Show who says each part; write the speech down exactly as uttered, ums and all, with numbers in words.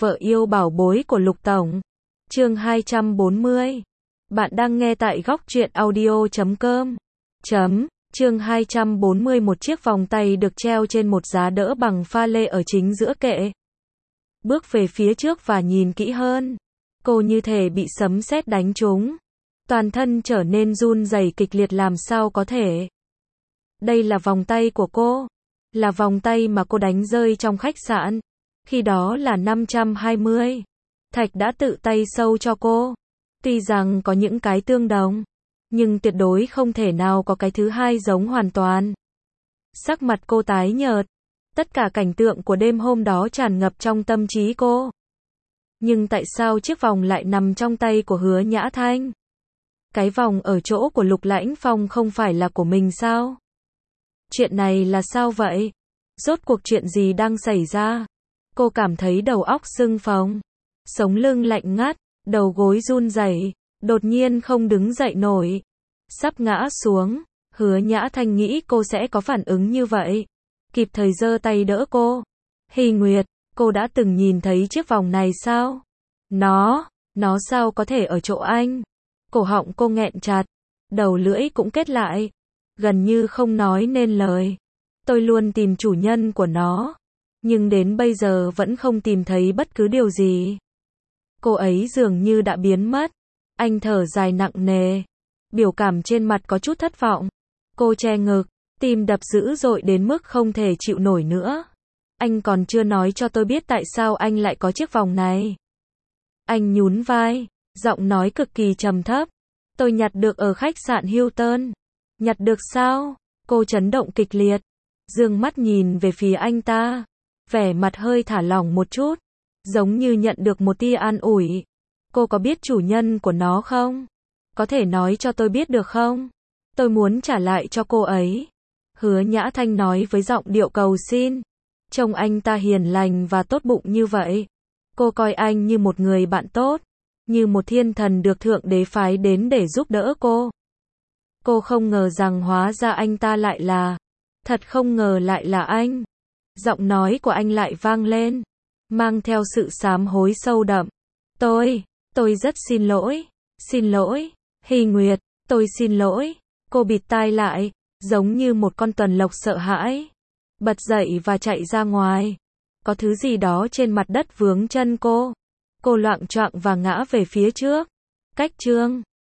Speaker 1: Vợ yêu bảo bối của Lục Tổng. Chương hai trăm bốn mươi. Bạn đang nghe tại góc truyện audio chấm com. Chấm. Chương hai trăm bốn mươi. Một chiếc vòng tay được treo trên một giá đỡ bằng pha lê ở chính giữa kệ. Bước về phía trước và nhìn kỹ hơn. Cô như thể bị sấm sét đánh trúng. Toàn thân trở nên run rẩy kịch liệt, làm sao có thể. Đây là vòng tay của cô. Là vòng tay mà cô đánh rơi trong khách sạn. Khi đó là năm trăm hai mươi. Thạch đã tự tay sâu cho cô. Tuy rằng có những cái tương đồng, nhưng tuyệt đối không thể nào có cái thứ hai giống hoàn toàn. Sắc mặt cô tái nhợt. Tất cả cảnh tượng của đêm hôm đó tràn ngập trong tâm trí cô. Nhưng tại sao chiếc vòng lại nằm trong tay của Hứa Nhã Thanh? Cái vòng ở chỗ của Lục Lãnh Phong không phải là của mình sao? Chuyện này là sao vậy? Rốt cuộc chuyện gì đang xảy ra? Cô cảm thấy đầu óc sưng phồng, sống lưng lạnh ngắt, đầu gối run rẩy, đột nhiên không đứng dậy nổi, sắp ngã xuống. Hứa Nhã Thanh nghĩ cô sẽ có phản ứng như vậy, kịp thời giơ tay đỡ cô. Hy Nguyệt, cô đã từng nhìn thấy chiếc vòng này sao? Nó, nó sao có thể ở chỗ anh? Cổ họng cô nghẹn chặt, đầu lưỡi cũng kết lại, gần như không nói nên lời. Tôi luôn tìm chủ nhân của nó, nhưng đến bây giờ vẫn không tìm thấy bất cứ điều gì. Cô ấy dường như đã biến mất. Anh thở dài nặng nề, biểu cảm trên mặt có chút thất vọng. Cô che ngực, tim đập dữ dội đến mức không thể chịu nổi nữa. Anh còn chưa nói cho tôi biết tại sao anh lại có chiếc vòng này. Anh nhún vai, giọng nói cực kỳ trầm thấp. Tôi nhặt được ở khách sạn Hilton. Nhặt được sao? Cô chấn động kịch liệt, dương mắt nhìn về phía anh ta, vẻ mặt hơi thả lỏng một chút, giống như nhận được một tia an ủi. Cô có biết chủ nhân của nó không? Có thể nói cho tôi biết được không? Tôi muốn trả lại cho cô ấy. Hứa Nhã Thanh nói với giọng điệu cầu xin. Trông anh ta hiền lành và tốt bụng như vậy. Cô coi anh như một người bạn tốt, như một thiên thần được Thượng Đế phái đến để giúp đỡ cô. Cô không ngờ rằng hóa ra anh ta lại là, thật không ngờ lại là anh. Giọng nói của anh lại vang lên, mang theo sự sám hối sâu đậm. Tôi, tôi rất xin lỗi, xin lỗi, Hy Nguyệt, tôi xin lỗi. Cô bịt tai lại, giống như một con tuần lộc sợ hãi, bật dậy và chạy ra ngoài. Có thứ gì đó trên mặt đất vướng chân cô. Cô loạng choạng và ngã về phía trước. Cách chương